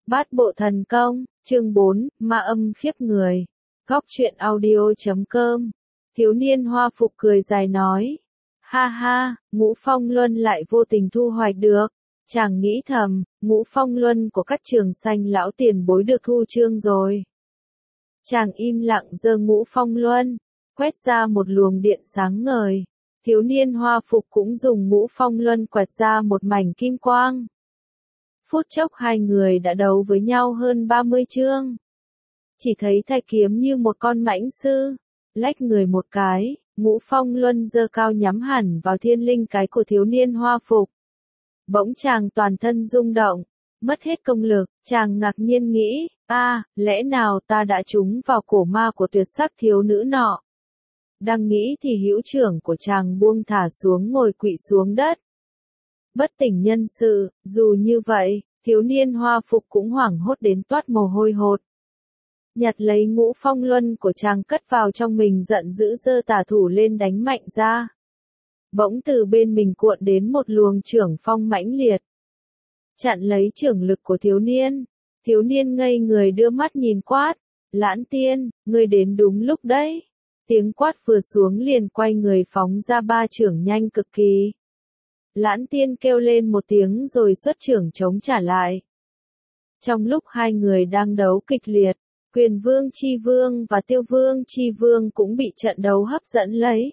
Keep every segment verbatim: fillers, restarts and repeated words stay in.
Bát bộ thần công, chương bốn, ma âm khiếp người. Góc truyện audio chấm com. Thiếu niên hoa phục cười dài nói. Ha ha, Ngũ Phong Luân lại vô tình thu hoạch được. Chàng nghĩ thầm, Ngũ Phong Luân của các trường sanh lão tiền bối được thu chương rồi. Chàng im lặng giơ Ngũ Phong Luân, quét ra một luồng điện sáng ngời. Thiếu niên hoa phục cũng dùng Ngũ Phong Luân quẹt ra một mảnh kim quang. Phút chốc hai người đã đấu với nhau hơn ba mươi chương. Chỉ thấy thanh kiếm như một con mãnh sư, lách người một cái, Ngũ Phong Luân giơ cao nhắm hẳn vào thiên linh cái của thiếu niên hoa phục. Bỗng chàng toàn thân rung động, mất hết công lực, chàng ngạc nhiên nghĩ, a, lẽ nào ta đã trúng vào cổ ma của tuyệt sắc thiếu nữ nọ. Đang nghĩ thì hữu trưởng của chàng buông thả xuống ngồi quỵ xuống đất. Bất tỉnh nhân sự, dù như vậy, thiếu niên hoa phục cũng hoảng hốt đến toát mồ hôi hột. Nhặt lấy Ngũ Phong Luân của chàng cất vào trong mình, giận dữ giơ tả thủ lên đánh mạnh ra. Bỗng từ bên mình cuộn đến một luồng trưởng phong mãnh liệt. Chặn lấy trưởng lực của thiếu niên. Thiếu niên ngây người đưa mắt nhìn quát. Lãn Tiên, ngươi đến đúng lúc đấy. Tiếng quát vừa xuống liền quay người phóng ra ba trưởng nhanh cực kỳ. Lãn Tiên kêu lên một tiếng rồi xuất trưởng chống trả lại. Trong lúc hai người đang đấu kịch liệt, Quyền Vương Chi Vương và Tiêu Vương Chi Vương cũng bị trận đấu hấp dẫn lấy.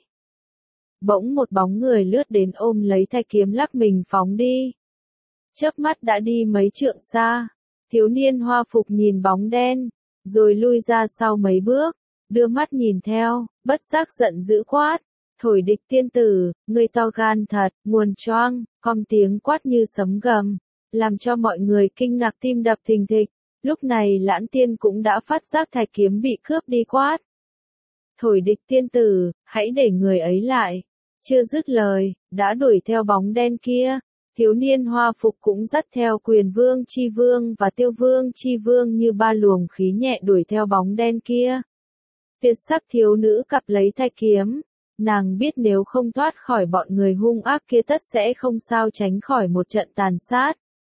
Bỗng một bóng người lướt đến ôm lấy thanh kiếm lắc mình phóng đi. Chớp mắt đã đi mấy trượng xa. Thiếu niên hoa phục nhìn bóng đen, rồi lui ra sau mấy bước, đưa mắt nhìn theo, bất giác giận dữ quát. Thổi Địch tiên tử, ngươi to gan thật, nguồn choang, com tiếng quát như sấm gầm, làm cho mọi người kinh ngạc tim đập thình thịch. Lúc này Lãn Tiên cũng đã phát giác thanh kiếm bị cướp đi quát. Thổi Địch tiên tử, hãy để người ấy lại. Chưa dứt lời, đã đuổi theo bóng đen kia. Thiếu niên hoa phục cũng dắt theo Quyền Vương Chi Vương và Tiêu Vương Chi Vương như ba luồng khí nhẹ đuổi theo bóng đen kia. Tuyệt sắc thiếu nữ cặp lấy thanh kiếm. Nàng biết nếu không thoát khỏi bọn người hung ác kia tất sẽ không sao tránh khỏi một trận tàn sát.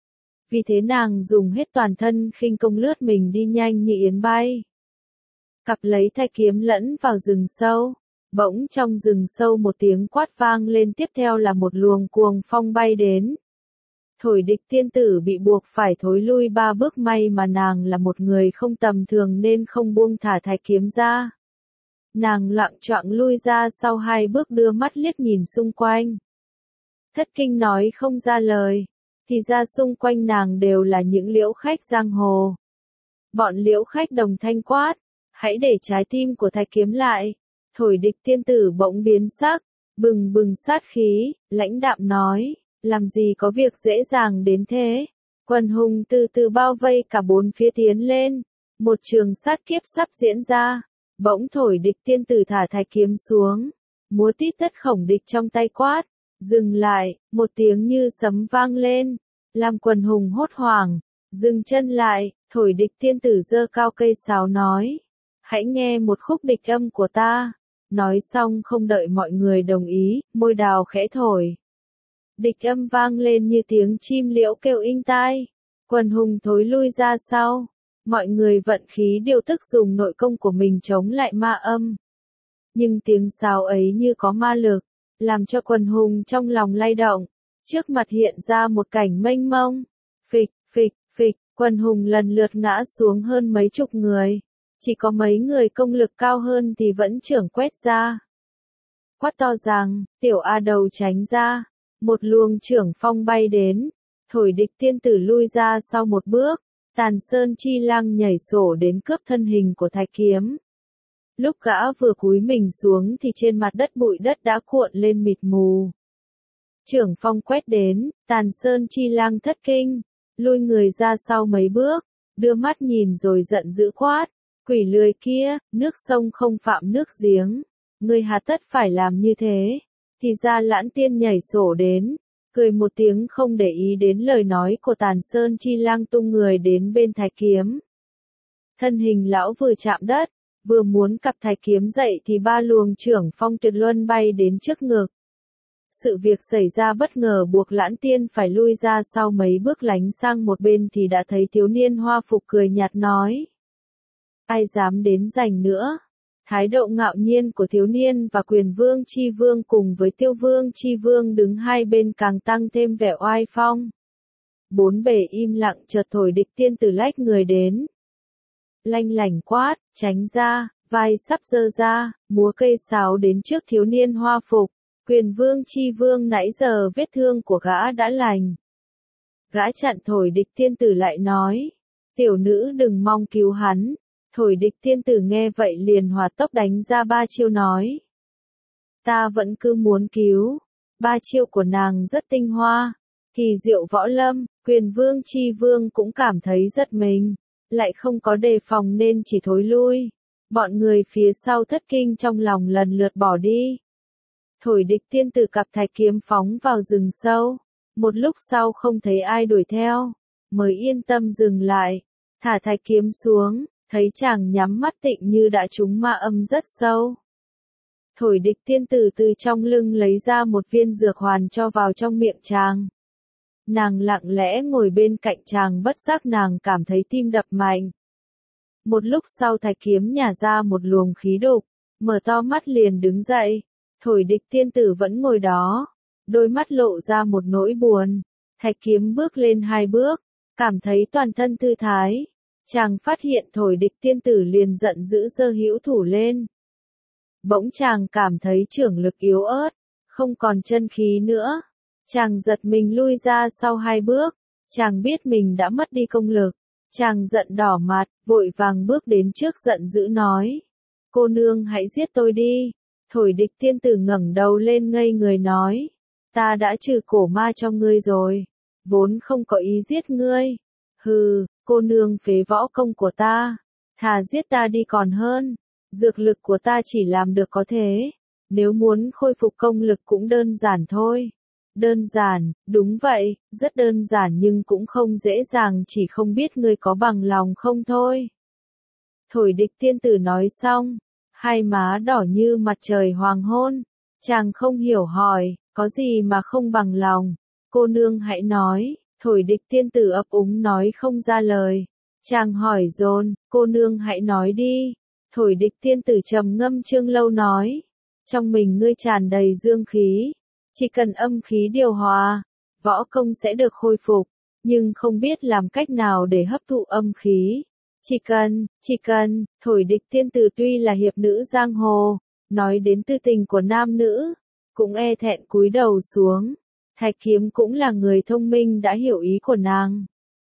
Vì thế nàng dùng hết toàn thân khinh công lướt mình đi nhanh như yến bay. Cặp lấy thanh kiếm lẫn vào rừng sâu. Bỗng trong rừng sâu một tiếng quát vang lên, tiếp theo là một luồng cuồng phong bay đến. Thổi Địch tiên tử bị buộc phải thối lui ba bước, may mà nàng là một người không tầm thường nên không buông thả thanh kiếm ra. Nàng lặng choạng lui ra sau hai bước, đưa mắt liếc nhìn xung quanh. Thất kinh nói không ra lời, thì ra xung quanh nàng đều là những liễu khách giang hồ. Bọn liễu khách đồng thanh quát, hãy để trái tim của thanh kiếm lại. Thổi Địch tiên tử bỗng biến sắc, bừng bừng sát khí, lãnh đạm nói, làm gì có việc dễ dàng đến thế. Quần hùng từ từ bao vây cả bốn phía tiến lên, một trường sát kiếp sắp diễn ra. Bỗng Thổi Địch tiên tử thả thanh kiếm xuống, múa tít tất khổng địch trong tay quát, dừng lại, một tiếng như sấm vang lên, làm quần hùng hốt hoảng, dừng chân lại. Thổi Địch tiên tử giơ cao cây sáo nói, hãy nghe một khúc địch âm của ta. Nói xong không đợi mọi người đồng ý, môi đào khẽ thổi. Địch âm vang lên như tiếng chim liễu kêu inh tai. Quần hùng thối lui ra sau. Mọi người vận khí điều tức dùng nội công của mình chống lại ma âm. Nhưng tiếng sáo ấy như có ma lực, làm cho quần hùng trong lòng lay động. Trước mặt hiện ra một cảnh mênh mông. Phịch, phịch, phịch, quần hùng lần lượt ngã xuống hơn mấy chục người. Chỉ có mấy người công lực cao hơn thì vẫn trưởng quét ra. Quát to rằng, tiểu A đầu tránh ra. Một luồng trưởng phong bay đến. Thổi Địch tiên tử lui ra sau một bước. Tàn Sơn Chi Lăng nhảy sổ đến cướp thân hình của thanh kiếm. Lúc gã vừa cúi mình xuống thì trên mặt đất bụi đất đã cuộn lên mịt mù. Trưởng phong quét đến, Tàn Sơn Chi Lăng thất kinh, lui người ra sau mấy bước, đưa mắt nhìn rồi giận dữ quát. Quỷ lười kia, nước sông không phạm nước giếng. Ngươi hà tất phải làm như thế. Thì ra Lãn Tiên nhảy sổ đến. Cười một tiếng không để ý đến lời nói của Tàn Sơn Chi Lăng, tung người đến bên thanh kiếm. Thân hình lão vừa chạm đất, vừa muốn cặp thanh kiếm dậy thì ba luồng trưởng phong tuyệt luân bay đến trước ngực. Sự việc xảy ra bất ngờ buộc Lãn Tiên phải lui ra sau mấy bước lánh sang một bên thì đã thấy thiếu niên hoa phục cười nhạt nói. Ai dám đến giành nữa? Thái độ ngạo nhiên của thiếu niên và Quyền Vương Chi Vương cùng với Tiêu Vương Chi Vương đứng hai bên càng tăng thêm vẻ oai phong. Bốn bề im lặng, chợt Thổi Địch Tiên Tử lách người đến. Lanh lảnh quát, tránh ra, vai sắp giơ ra, múa cây sáo đến trước thiếu niên hoa phục. Quyền Vương Chi Vương nãy giờ vết thương của gã đã lành. Gã chặn Thổi Địch Tiên Tử lại nói, tiểu nữ đừng mong cứu hắn. Thổi Địch Tiên Tử nghe vậy liền hỏa tốc đánh ra ba chiêu nói. Ta vẫn cứ muốn cứu. Ba chiêu của nàng rất tinh hoa. Kỳ diệu võ lâm, Quyền Vương Chi Vương cũng cảm thấy rất mình. Lại không có đề phòng nên chỉ thối lui. Bọn người phía sau thất kinh trong lòng lần lượt bỏ đi. Thổi Địch Tiên Tử cặp thạch kiếm phóng vào rừng sâu. Một lúc sau không thấy ai đuổi theo. Mới yên tâm dừng lại. Thả thạch kiếm xuống. Thấy chàng nhắm mắt tịnh như đã trúng ma âm rất sâu. Thổi Địch Tiên Tử từ trong lưng lấy ra một viên dược hoàn cho vào trong miệng chàng. Nàng lặng lẽ ngồi bên cạnh chàng, bất giác nàng cảm thấy tim đập mạnh. Một lúc sau thạch kiếm nhả ra một luồng khí đục, mở to mắt liền đứng dậy. Thổi Địch Tiên Tử vẫn ngồi đó, đôi mắt lộ ra một nỗi buồn. Thạch kiếm bước lên hai bước, cảm thấy toàn thân thư thái. Chàng phát hiện Thổi Địch Tiên Tử liền giận dữ giơ hữu thủ lên. Bỗng chàng cảm thấy trưởng lực yếu ớt, không còn chân khí nữa. Chàng giật mình lui ra sau hai bước. Chàng biết mình đã mất đi công lực. Chàng giận đỏ mặt, vội vàng bước đến trước giận dữ nói. Cô nương hãy giết tôi đi. Thổi Địch Tiên Tử ngẩng đầu lên ngây người nói. Ta đã trừ cổ ma cho ngươi rồi. Vốn không có ý giết ngươi. Hừ, cô nương phế võ công của ta. Thà giết ta đi còn hơn. Dược lực của ta chỉ làm được có thế. Nếu muốn khôi phục công lực cũng đơn giản thôi. Đơn giản, đúng vậy, rất đơn giản nhưng cũng không dễ dàng, chỉ không biết ngươi có bằng lòng không thôi. Thổi Địch Tiên Tử nói xong, hai má đỏ như mặt trời hoàng hôn. Chàng không hiểu hỏi, có gì mà không bằng lòng. Cô nương hãy nói. Thổi Địch Tiên Tử ấp úng nói không ra lời. Chàng hỏi dồn, cô nương hãy nói đi. Thổi Địch Tiên Tử trầm ngâm chương lâu nói. Trong mình ngươi tràn đầy dương khí. Chỉ cần âm khí điều hòa, võ công sẽ được khôi phục. Nhưng không biết làm cách nào để hấp thụ âm khí. Chỉ cần, chỉ cần, Thổi Địch Tiên Tử tuy là hiệp nữ giang hồ. Nói đến tư tình của nam nữ, cũng e thẹn cúi đầu xuống. Thạch kiếm cũng là người thông minh đã hiểu ý của nàng.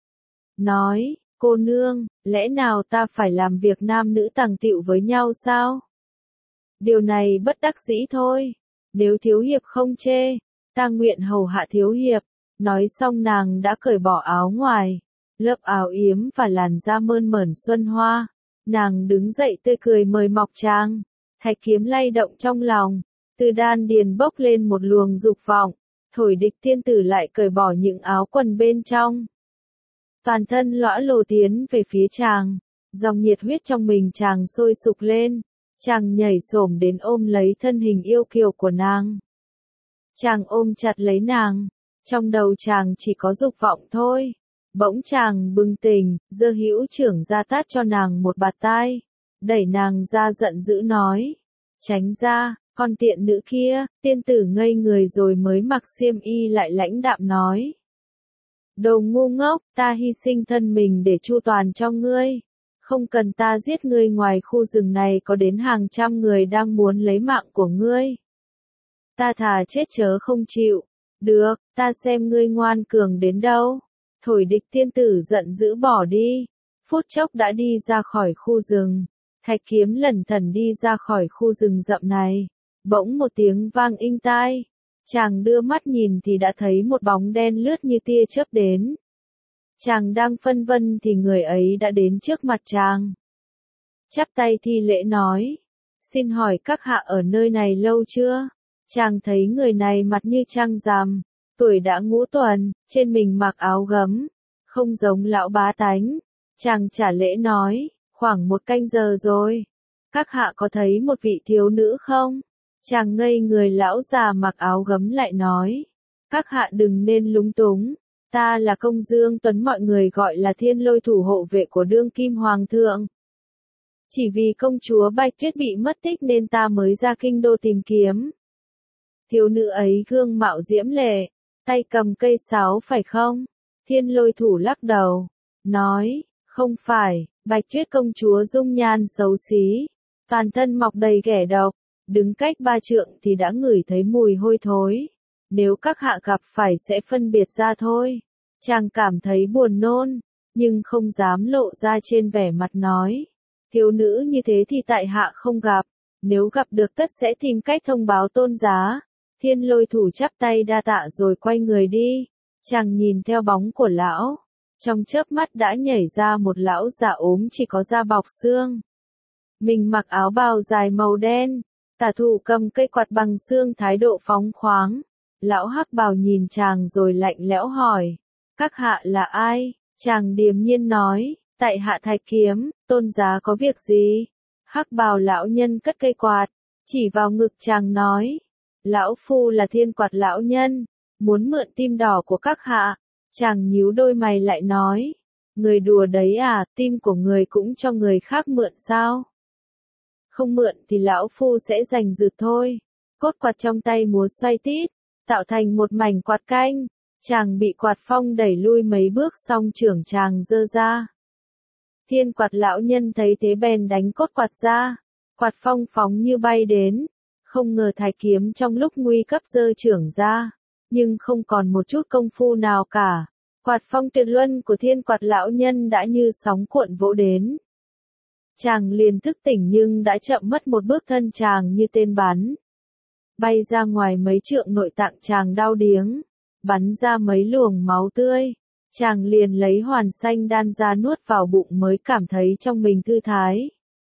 Nói, cô nương, lẽ nào ta phải làm việc nam nữ tàng tịu với nhau sao? Điều này bất đắc dĩ thôi. Nếu thiếu hiệp không chê, ta nguyện hầu hạ thiếu hiệp. Nói xong nàng đã cởi bỏ áo ngoài. Lớp áo yếm và làn da mơn mởn xuân hoa. Nàng đứng dậy tươi cười mời mọc chàng. Thạch kiếm lay động trong lòng. Từ đan điền bốc lên một luồng dục vọng. Thổi Địch Tiên Tử lại cởi bỏ những áo quần bên trong. Toàn thân lõa lồ tiến về phía chàng. Dòng nhiệt huyết trong mình chàng sôi sục lên. Chàng nhảy xổm đến ôm lấy thân hình yêu kiều của nàng. Chàng ôm chặt lấy nàng. Trong đầu chàng chỉ có dục vọng thôi. Bỗng chàng bừng tỉnh, giơ hữu trưởng ra tát cho nàng một bạt tai. Đẩy nàng ra giận dữ nói. Tránh ra. Con tiện nữ kia, tiên tử ngây người rồi mới mặc xiêm y lại lãnh đạm nói. Đồ ngu ngốc, ta hy sinh thân mình để chu toàn cho ngươi. Không cần ta giết ngươi, ngoài khu rừng này có đến hàng trăm người đang muốn lấy mạng của ngươi. Ta thà chết chớ không chịu. Được, ta xem ngươi ngoan cường đến đâu. Thổi Địch Tiên Tử giận dữ bỏ đi. Phút chốc đã đi ra khỏi khu rừng. Thạch kiếm lẩn thẩn đi ra khỏi khu rừng rậm này. Bỗng một tiếng vang inh tai. Chàng đưa mắt nhìn thì đã thấy một bóng đen lướt như tia chớp đến. Chàng đang phân vân thì người ấy đã đến trước mặt chàng. Chắp tay thi lễ nói. Xin hỏi các hạ ở nơi này lâu chưa? Chàng thấy người này mặt như trăng rằm. Tuổi đã ngũ tuần, trên mình mặc áo gấm. Không giống lão bá tánh. Chàng trả lễ nói. Khoảng một canh giờ rồi. Các hạ có thấy một vị thiếu nữ không? Chàng ngây người, lão già mặc áo gấm lại nói. Các hạ đừng nên lúng túng. Ta là Công Dương Tuấn, mọi người gọi là Thiên Lôi thủ hộ vệ của đương kim hoàng thượng. Chỉ vì công chúa Bạch Tuyết bị mất tích nên ta mới ra kinh đô tìm kiếm. Thiếu nữ ấy gương mạo diễm lệ, tay cầm cây sáo phải không? Thiên Lôi thủ lắc đầu, nói, không phải, Bạch Tuyết công chúa dung nhan xấu xí, toàn thân mọc đầy ghẻ độc, đứng cách ba trượng thì đã ngửi thấy mùi hôi thối. Nếu các hạ gặp phải sẽ phân biệt ra thôi. Chàng cảm thấy buồn nôn, nhưng không dám lộ ra trên vẻ mặt nói. Thiếu nữ như thế thì tại hạ không gặp, nếu gặp được tất sẽ tìm cách thông báo tôn giá. Thiên Lôi thủ chắp tay đa tạ rồi quay người đi. Chàng nhìn theo bóng của lão, trong chớp mắt đã nhảy ra một lão già ốm chỉ có da bọc xương. Mình mặc áo bào dài màu đen, tả thủ cầm cây quạt bằng xương, thái độ phóng khoáng. Lão hắc bào nhìn chàng rồi lạnh lẽo hỏi, các hạ là ai? Chàng điềm nhiên nói, tại hạ Thạch Kiếm, tôn giá có việc gì? Hắc bào lão nhân cất cây quạt, chỉ vào ngực chàng nói, lão phu là Thiên Quạt lão nhân, muốn mượn tim đỏ của các hạ. Chàng nhíu đôi mày lại nói, người đùa đấy à, tim của người cũng cho người khác mượn sao? Không mượn thì lão phu sẽ giành giật thôi. Cốt quạt trong tay múa xoay tít, tạo thành một mảnh quạt canh. Chàng bị quạt phong đẩy lui mấy bước xong trưởng chàng giơ ra. Thiên Quạt lão nhân thấy thế bèn đánh cốt quạt ra. Quạt phong phóng như bay đến. Không ngờ Thạch Kiếm trong lúc nguy cấp giơ trưởng ra, nhưng không còn một chút công phu nào cả. Quạt phong tuyệt luân của Thiên Quạt lão nhân đã như sóng cuộn vỗ đến. Chàng liền thức tỉnh nhưng đã chậm mất một bước, thân chàng như tên bắn. Bay ra ngoài mấy trượng, nội tạng chàng đau điếng, bắn ra mấy luồng máu tươi. Chàng liền lấy hoàn xanh đan ra nuốt vào bụng mới cảm thấy trong mình thư thái.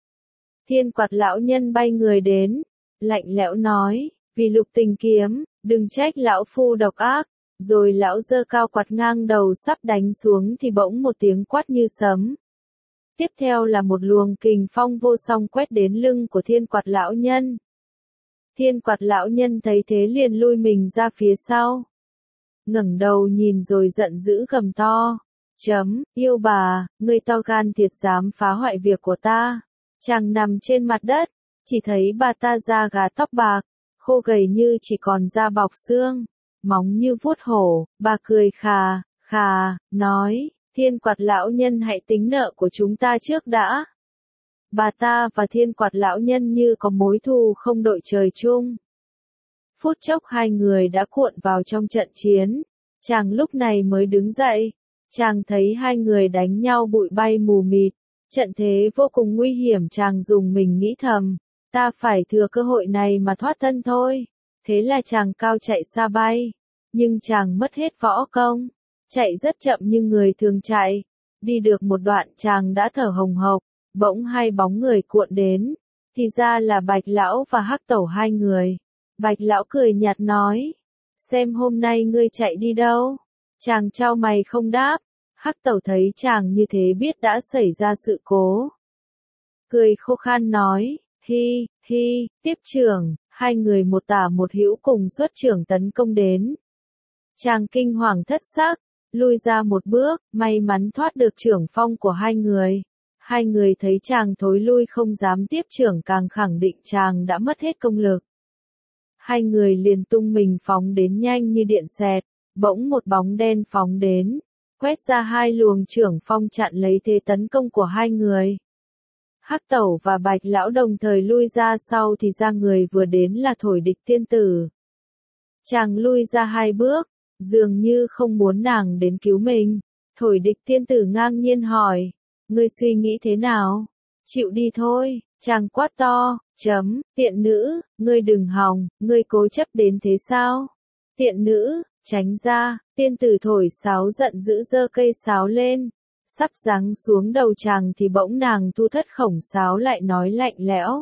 Thiên Quạt lão nhân bay người đến, lạnh lẽo nói, vì Lục Tình kiếm, đừng trách lão phu độc ác. Rồi lão giơ cao quạt ngang đầu sắp đánh xuống thì bỗng một tiếng quát như sấm. Tiếp theo là một luồng kình phong vô song quét đến lưng của Thiên Quạt lão nhân. Thiên Quạt lão nhân thấy thế liền lui mình ra phía sau. Ngẩng đầu nhìn rồi giận dữ gầm to. Chấm, yêu bà, ngươi to gan thiệt dám phá hoại việc của ta. Chàng nằm trên mặt đất, chỉ thấy bà ta da gà tóc bạc, khô gầy như chỉ còn da bọc xương, móng như vuốt hổ. Bà cười khà, khà, nói, Thiên Quạt lão nhân hãy tính nợ của chúng ta trước đã. Bà ta và Thiên Quạt lão nhân như có mối thù không đội trời chung. Phút chốc hai người đã cuộn vào trong trận chiến. Chàng lúc này mới đứng dậy. Chàng thấy hai người đánh nhau bụi bay mù mịt. Trận thế vô cùng nguy hiểm, chàng dùng mình nghĩ thầm. Ta phải thừa cơ hội này mà thoát thân thôi. Thế là chàng cao chạy xa bay. Nhưng chàng mất hết võ công. Chạy rất chậm như người thường chạy. Đi được một đoạn chàng đã thở hồng hộc. Bỗng hai bóng người cuộn đến. Thì ra là Bạch lão và Hắc tẩu hai người. Bạch lão cười nhạt nói. Xem hôm nay ngươi chạy đi đâu? Chàng chau mày không đáp. Hắc tẩu thấy chàng như thế biết đã xảy ra sự cố. Cười khô khan nói. Hi, hi, tiếp trưởng. Hai người một tả một hữu cùng xuất trưởng tấn công đến. Chàng kinh hoàng thất sắc, lui ra một bước, may mắn thoát được trưởng phong của hai người. Hai người thấy chàng thối lui không dám tiếp trưởng, càng khẳng định chàng đã mất hết công lực. Hai người liền tung mình phóng đến nhanh như điện xẹt, bỗng một bóng đen phóng đến, quét ra hai luồng trưởng phong chặn lấy thế tấn công của hai người. Hắc tẩu và Bạch lão đồng thời lui ra sau thì ra người vừa đến là Thổi Địch tiên tử. Chàng lui ra hai bước, dường như không muốn nàng đến cứu mình. Thổi Địch tiên tử ngang nhiên hỏi, ngươi suy nghĩ thế nào? Chịu đi thôi. Chàng quát to, chấm, tiện nữ, ngươi đừng hòng, ngươi cố chấp đến thế sao? Tiện nữ, tránh ra. Tiên tử thổi sáo giận dữ giơ cây sáo lên, sắp giáng xuống đầu chàng thì bỗng nàng thu thất khổng sáo lại nói lạnh lẽo.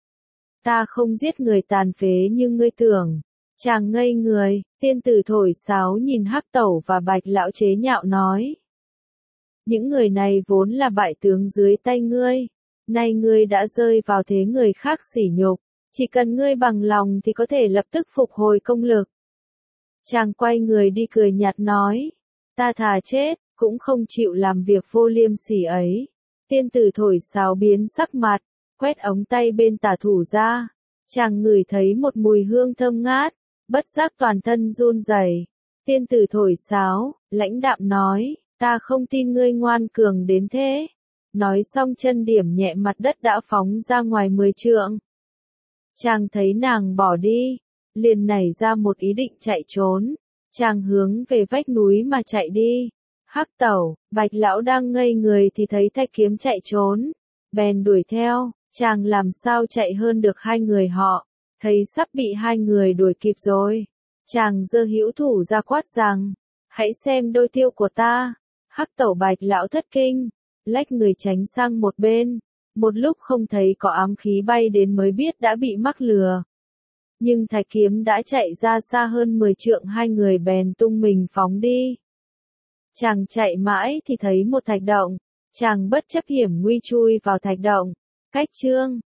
Ta không giết người tàn phế như ngươi tưởng. Chàng ngây người, tiên tử thổi sáo nhìn Hắc tẩu và Bạch lão chế nhạo nói. Những người này vốn là bại tướng dưới tay ngươi. Nay ngươi đã rơi vào thế người khác sỉ nhục, Chỉ cần ngươi bằng lòng thì có thể lập tức phục hồi công lực. Chàng quay người đi cười nhạt nói, ta thà chết, cũng không chịu làm việc vô liêm sỉ ấy. Tiên tử thổi sáo biến sắc mặt, quét ống tay bên tả thủ ra. Chàng ngửi thấy một mùi hương thơm ngát, bất giác toàn thân run rẩy. Tiên tử thổi sáo, lãnh đạm nói, ta không tin ngươi ngoan cường đến thế. Nói xong chân điểm nhẹ mặt đất đã phóng ra ngoài mười trượng. Chàng thấy nàng bỏ đi, liền nảy ra một ý định chạy trốn. Chàng hướng về vách núi mà chạy đi. Hắc Tẩu, Bạch lão đang ngây người thì thấy Thạch Kiếm chạy trốn, bèn đuổi theo. Chàng làm sao chạy hơn được hai người họ, thấy sắp bị hai người đuổi kịp rồi. Chàng giơ hữu thủ ra quát rằng, hãy xem đôi tiêu của ta. Hắc Tẩu Bạch lão thất kinh, lách người tránh sang một bên. Một lúc không thấy có ám khí bay đến mới biết đã bị mắc lừa. Nhưng Thạch Kiếm đã chạy ra xa hơn mười trượng, hai người bèn tung mình phóng đi. Chàng chạy mãi thì thấy một thạch động, chàng bất chấp hiểm nguy chui vào thạch động. Cách chương